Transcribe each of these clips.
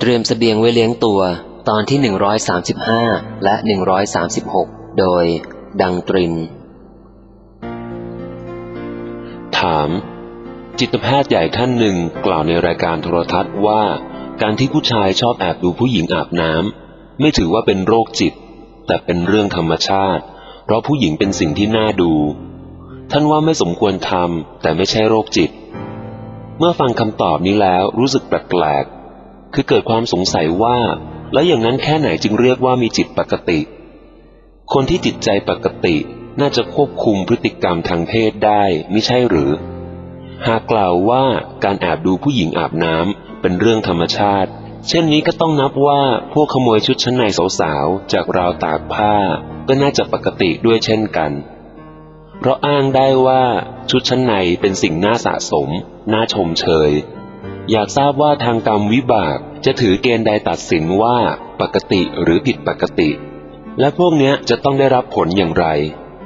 เตรียมเสบียงไว้เลี้ยงตัวตอนที่135และ136โดยดังตรินถามจิตแพทย์ใหญ่ท่านหนึ่งกล่าวในรายการโทรทัศน์ว่าการที่ผู้ชายชอบแอบดูผู้หญิงอาบน้ำไม่ถือว่าเป็นโรคจิตแต่เป็นเรื่องธรรมชาติเพราะผู้หญิงเป็นสิ่งที่น่าดูท่านว่าไม่สมควรทำแต่ไม่ใช่โรคจิตเมื่อฟังคำตอบนี้แล้วรู้สึกแปลกๆคือเกิดความสงสัยว่าแล้วอย่างนั้นแค่ไหนจึงเรียกว่ามีจิตปกติคนที่จิตใจปกติน่าจะควบคุมพฤติกรรมทางเพศได้ไม่ใช่หรือหากกล่าวว่าการแอบดูผู้หญิงอาบน้ำเป็นเรื่องธรรมชาติเช่นนี้ก็ต้องนับว่าพวกขโมยชุดชั้นในสาวๆจากราวตากผ้าก็น่าจะปกติด้วยเช่นกันเพราะอ้างได้ว่าชุดชั้นในเป็นสิ่งน่าสะสมน่าชมเชยอยากทราบว่าทางกรรมวิบากจะถือเกณฑ์ใดตัดสินว่าปกติหรือผิดปกติและพวกเนี้ยจะต้องได้รับผลอย่างไร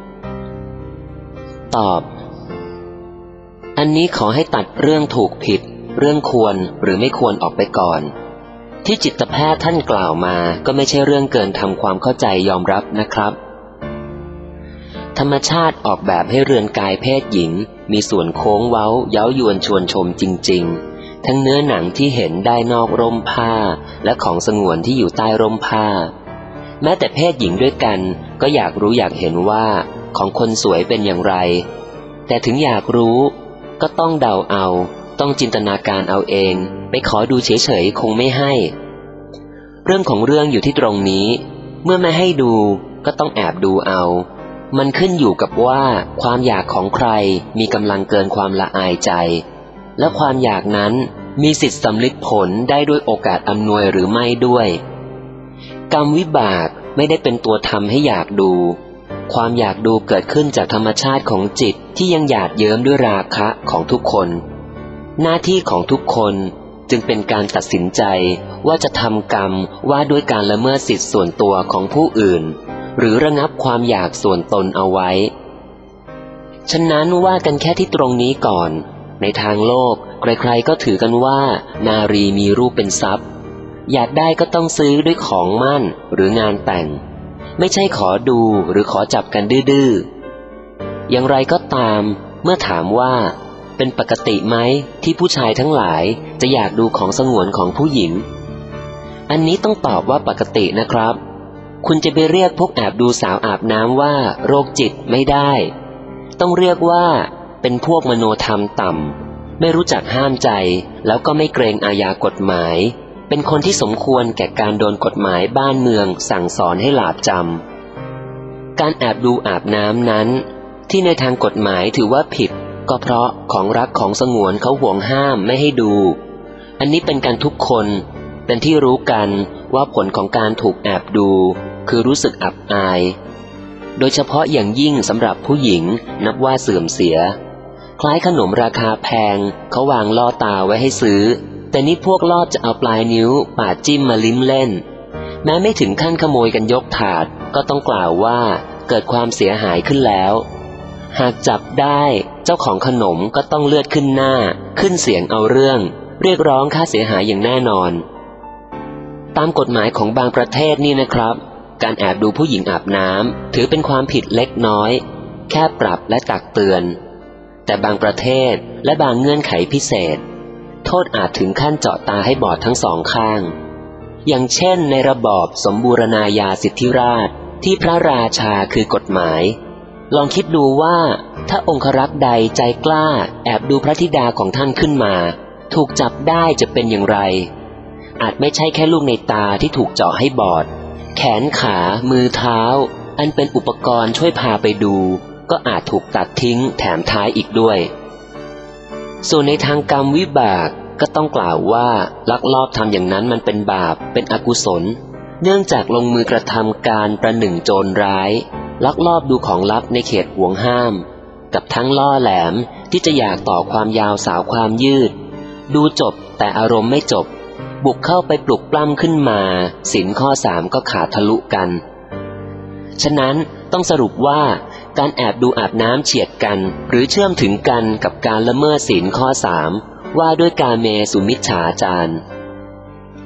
ตอบอันนี้ขอให้ตัดเรื่องถูกผิดเรื่องควรหรือไม่ควรออกไปก่อนที่จิตแพทย์ท่านกล่าวมาก็ไม่ใช่เรื่องเกินทำความเข้าใจยอมรับนะครับธรรมชาติออกแบบให้เรือนกายเพศหญิงมีส่วนโค้งเว้าเย้ายวนชวนชมจริงๆทั้งเนื้อหนังที่เห็นได้นอกร่มผ้าและของสงวนที่อยู่ใต้ร่มผ้าแม้แต่เพศหญิงด้วยกันก็อยากรู้อยากเห็นว่าของคนสวยเป็นอย่างไรแต่ถึงอยากรู้ก็ต้องเดาเอาต้องจินตนาการเอาเองไปขอดูเฉยๆคงไม่ให้เรื่องของเรื่องอยู่ที่ตรงนี้เมื่อไม่ให้ดูก็ต้องแอบดูเอามันขึ้นอยู่กับว่าความอยากของใครมีกำลังเกินความละอายใจและความอยากนั้นมีสิทธิสำลิดผลได้ด้วยโอกาสอำนวยหรือไม่ด้วยกรรมวิบากไม่ได้เป็นตัวทำให้อยากดูความอยากดูเกิดขึ้นจากธรรมชาติของจิตที่ยังหยาดเยิ้มด้วยราคะของทุกคนหน้าที่ของทุกคนจึงเป็นการตัดสินใจว่าจะทำกรรมว่าด้วยการละเมิดสิทธิส่วนตัวของผู้อื่นหรือระงับความอยากส่วนตนเอาไว้ฉะนั้นว่ากันแค่ที่ตรงนี้ก่อนในทางโลกใครๆก็ถือกันว่านารีมีรูปเป็นทรัพย์อยากได้ก็ต้องซื้อด้วยของมั่นหรืองานแต่งไม่ใช่ขอดูหรือขอจับกันดื้อๆอย่างไรก็ตามเมื่อถามว่าเป็นปกติไหมที่ผู้ชายทั้งหลายจะอยากดูของสงวนของผู้หญิงอันนี้ต้องตอบว่าปกตินะครับคุณจะไปเรียกพวกแอบดูสาวอาบน้ำว่าโรคจิตไม่ได้ต้องเรียกว่าเป็นพวกมโนธรรมต่ำไม่รู้จักห้ามใจแล้วก็ไม่เกรงอาญากฎหมายเป็นคนที่สมควรแก่การโดนกฎหมายบ้านเมืองสั่งสอนให้หลาบจำการแอบดูอาบน้ำนั้นที่ในทางกฎหมายถือว่าผิดก็เพราะของรักของสงวนเขาห่วงห้ามไม่ให้ดูอันนี้เป็นกันทุกคนเป็นที่รู้กันว่าผลของการถูกแอบดูคือรู้สึกอับอายโดยเฉพาะอย่างยิ่งสำหรับผู้หญิงนับว่าเสื่อมเสียคล้ายขนมราคาแพงเขาวางล่อตาไว้ให้ซื้อแต่นี่พวกลอดจะเอาปลายนิ้วปาดจิ้มมาลิ้มเล่นแม้ไม่ถึงขั้นขโมยกันยกถาดก็ต้องกล่าวว่าเกิดความเสียหายขึ้นแล้วหากจับได้เจ้าของขนมก็ต้องเลือดขึ้นหน้าขึ้นเสียงเอาเรื่องเรียกร้องค่าเสียหายอย่างแน่นอนตามกฎหมายของบางประเทศนี่นะครับการแอบดูผู้หญิงอาบน้ำถือเป็นความผิดเล็กน้อยแค่ปรับและตักเตือนแต่บางประเทศและบางเงื่อนไขพิเศษโทษอาจถึงขั้นเจาะตาให้บอดทั้งสองข้างอย่างเช่นในระบอบสมบูรณาญาสิทธิราชย์ที่พระราชาคือกฎหมายลองคิดดูว่าถ้าองครักษ์ใดใจกล้าแอบดูพระธิดาของท่านขึ้นมาถูกจับได้จะเป็นอย่างไรอาจไม่ใช่แค่ลูกในตาที่ถูกเจาะให้บอดแขนขามือเท้าอันเป็นอุปกรณ์ช่วยพาไปดูก็อาจถูกตัดทิ้งแถมท้ายอีกด้วยส่วนในทางกรรมวิบากก็ต้องกล่าวว่าลักลอบทำอย่างนั้นมันเป็นบาปเป็นอกุศลเนื่องจากลงมือกระทำการประหนึ่งโจรร้ายลักลอบดูของลับในเขตห่วงห้ามกับทั้งล่อแหลมที่จะอยากต่อความยาวสาวความยืดดูจบแต่อารมณ์ไม่จบบุกเข้าไปปลุกปล้ำขึ้นมาศีลข้อ3ก็ขาดทะลุกันฉะนั้นต้องสรุปว่าการแอบดูอาบน้ำเฉียดกันหรือเชื่อมถึงกันกับการละเมิดศีลข้อ3ว่าด้วยกาเมสุมิจฉาจาร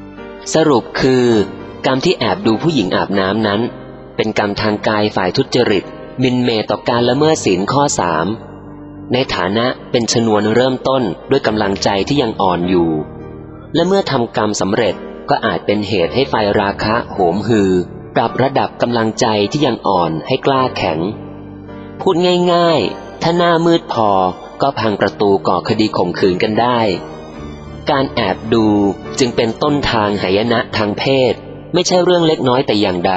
สรุปคือกรรมที่แอบดูผู้หญิงอาบน้ำนั้นเป็นกรรมทางกายฝ่ายทุจริตหมิ่นเหม่ต่อการละเมิดศีลข้อ 3ในฐานะเป็นชนวนเริ่มต้นด้วยกำลังใจที่ยังอ่อนอยู่และเมื่อทำกรรมสำเร็จก็อาจเป็นเหตุให้ไฟราคะโหมหือปรับระดับกำลังใจที่ยังอ่อนให้กล้าแข็งพูดง่ายๆถ้าหน้ามืดพอก็พังประตูก่อคดีข่มขืนกันได้การแอบดูจึงเป็นต้นทางหายนะทางเพศไม่ใช่เรื่องเล็กน้อยแต่อย่างใด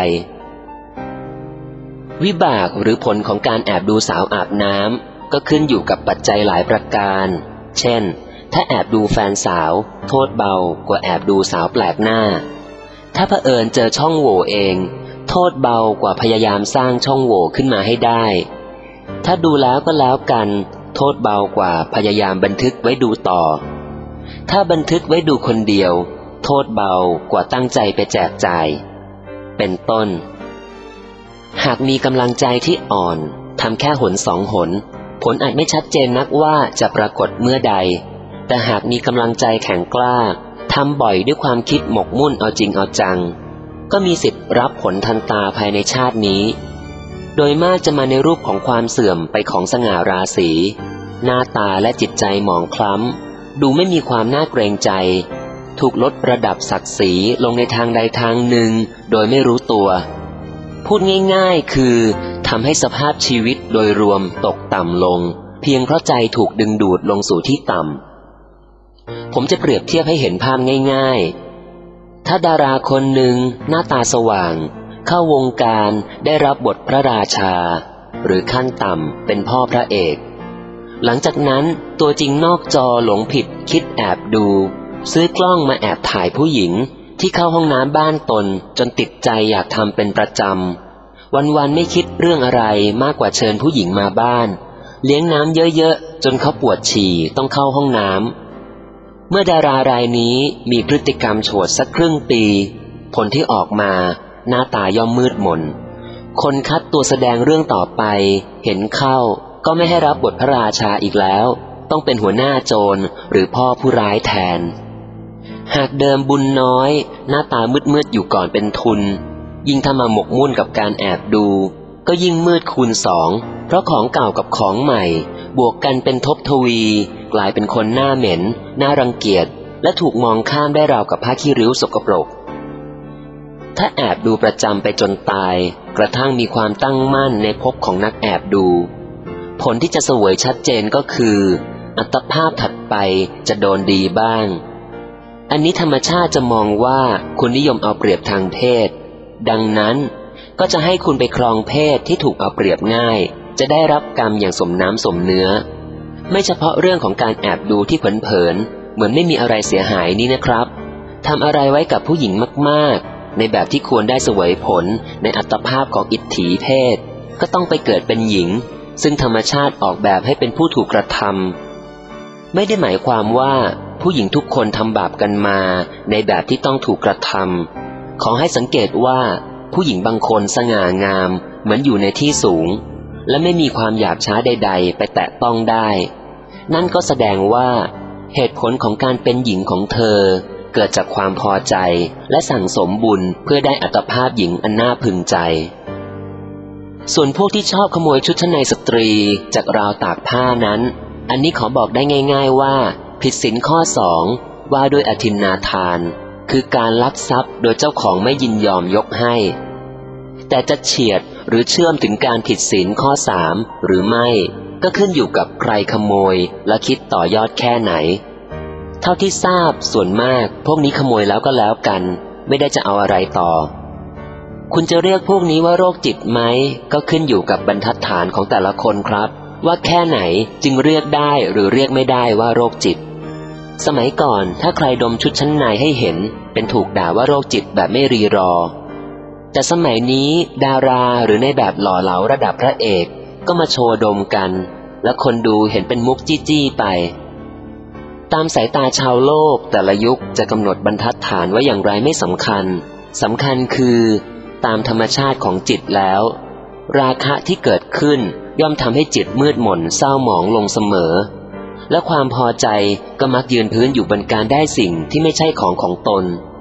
วิบากหรือผลของการแอบดูสาวอาบน้ำก็ขึ้นอยู่กับปัจจัยหลายประการเช่นถ้าแอบดูแฟนสาวโทษเบากว่าแอบดูสาวแปลกหน้าถ้าเผอิญเจอช่องโหว่เองโทษเบากว่าพยายามสร้างช่องโหว่ขึ้นมาให้ได้ถ้าดูแล้วก็แล้วกันโทษเบากว่าพยายามบันทึกไว้ดูต่อถ้าบันทึกไว้ดูคนเดียวโทษเบากว่าตั้งใจไปแจกจ่ายเป็นต้นหากมีกำลังใจที่อ่อนทำแค่หนสองหนผลอาจไม่ชัดเจนนักว่าจะปรากฏเมื่อใดแต่หากมีกำลังใจแข็งกล้าทำบ่อยด้วยความคิดหมกมุ่นเอาจริงเอาจังก็มีสิทธิ์รับผลทันตาภายในชาตินี้โดยมากจะมาในรูปของความเสื่อมไปของสง่าราศีหน้าตาและจิตใจหมองคล้ำดูไม่มีความน่าเกรงใจถูกลดระดับศักดิ์ศรีลงในทางใดทางหนึ่งโดยไม่รู้ตัวพูดง่ายๆคือทำให้สภาพชีวิตโดยรวมตกต่ำลงเพียงเพราะใจถูกดึงดูดลงสู่ที่ต่ำผมจะเปรียบเทียบให้เห็นภาพง่ายๆถ้าดาราคนหนึ่งหน้าตาสว่างเข้าวงการได้รับบทพระราชาหรือขั้นต่ำเป็นพ่อพระเอกหลังจากนั้นตัวจริงนอกจอหลงผิดคิดแอบดูซื้อกล้องมาแอบถ่ายผู้หญิงที่เข้าห้องน้ำบ้านตนจนติดใจอยากทำเป็นประจำวันๆไม่คิดเรื่องอะไรมากกว่าเชิญผู้หญิงมาบ้านเลี้ยงน้ำเยอะๆจนเขาปวดฉี่ต้องเข้าห้องน้ำเมื่อดารารายนี้มีพฤติกรรมโฉดสักครึ่งปีผลที่ออกมาหน้าตาย่อมมืดมนคนคัดตัวแสดงเรื่องต่อไปเห็นเข้าก็ไม่ให้รับบทพระราชาอีกแล้วต้องเป็นหัวหน้าโจรหรือพ่อผู้ร้ายแทนหากเดิมบุญน้อยหน้าตามืดๆอยู่ก่อนเป็นทุนยิ่งถ้ามาหมกมุ่นกับการแอบดูก็ยิ่งมืดคูณสองเพราะของเก่ากับของใหม่บวกกันเป็นทบทวีกลายเป็นคนหน้าเหม็นน่ารังเกียจและถูกมองข้ามได้ราวกับผ้าขี้ริ้วสกปรกถ้าแอบดูประจำไปจนตายกระทั่งมีความตั้งมั่นในภพของนักแอบดูผลที่จะเสวยชัดเจนก็คืออัตภาพถัดไปจะโดนดีบ้างอันนี้ธรรมชาติจะมองว่าคุณนิยมเอาเปรียบทางเพศดังนั้นก็จะให้คุณไปครองเพศที่ถูกเอาเปรียบง่ายจะได้รับกรรมอย่างสมน้ำสมเนื้อไม่เฉพาะเรื่องของการแอบดูที่เผินๆเหมือนไม่มีอะไรเสียหายนี่นะครับทำอะไรไว้กับผู้หญิงมากๆในแบบที่ควรได้เสวยผลในอัตภาพของอิทธิเพศก็ต้องไปเกิดเป็นหญิงซึ่งธรรมชาติออกแบบให้เป็นผู้ถูกกระทำไม่ได้หมายความว่าผู้หญิงทุกคนทำบาปกันมาในแบบที่ต้องถูกกระทำขอให้สังเกตว่าผู้หญิงบางคนสง่างามเหมือนอยู่ในที่สูงและไม่มีความหยาบช้าใดๆไปแตะต้องได้นั่นก็แสดงว่าเหตุผลของการเป็นหญิงของเธอเกิดจากความพอใจและสั่งสมบุญเพื่อได้อัตภาพหญิงอันน่าพึงใจส่วนพวกที่ชอบขโมยชุดชั้นในสตรีจากราวตากผ้านั้นอันนี้ขอบอกได้ง่ายๆว่าผิดศีลข้อ 2ว่าด้วยอทินนาทานคือการลักทรัพย์โดยเจ้าของไม่ยินยอมยกให้แต่จะเฉียดหรือเชื่อมถึงการผิดศีลข้อ 3หรือไม่ก็ขึ้นอยู่กับใครขโมยและคิดต่อยอดแค่ไหนเท่าที่ทราบส่วนมากพวกนี้ขโมยแล้วก็แล้วกันไม่ได้จะเอาอะไรต่อคุณจะเรียกพวกนี้ว่าโรคจิตไหมก็ขึ้นอยู่กับบรรทัดฐานของแต่ละคนครับว่าแค่ไหนจึงเรียกได้หรือเรียกไม่ได้ว่าโรคจิตสมัยก่อนถ้าใครดมชุดชั้นในให้เห็นเป็นถูกด่าว่าโรคจิตแบบไม่รีรอแต่สมัยนี้ดาราหรือในแบบหล่อเหลาระดับพระเอกก็มาโชว์ดมกันและคนดูเห็นเป็นมุกจี้ๆไปตามสายตาชาวโลกแต่ละยุคจะกำหนดบรรทัดฐานว่าอย่างไรไม่สำคัญคือตามธรรมชาติของจิตแล้วราคะที่เกิดขึ้นย่อมทำให้จิตมืดหม่นเศร้าหมองลงเสมอและความพอใจก็มักยืนพื้นอยู่บนการได้สิ่งที่ไม่ใช่ของตน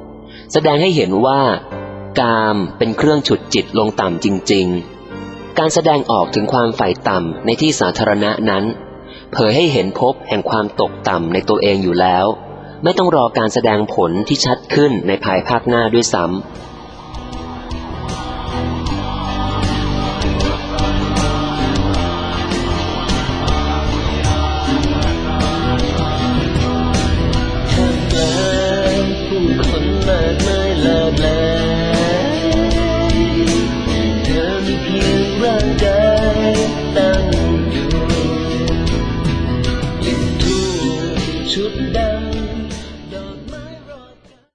แสดงให้เห็นว่ากามเป็นเครื่องฉุดจิตลงต่ำจริงๆการแสดงออกถึงความใฝ่ต่ำในที่สาธารณะนั้นเผยให้เห็นภพแห่งความตกต่ำในตัวเองอยู่แล้วไม่ต้องรอการแสดงผลที่ชัดขึ้นในภายภาคหน้าด้วยซ้ำ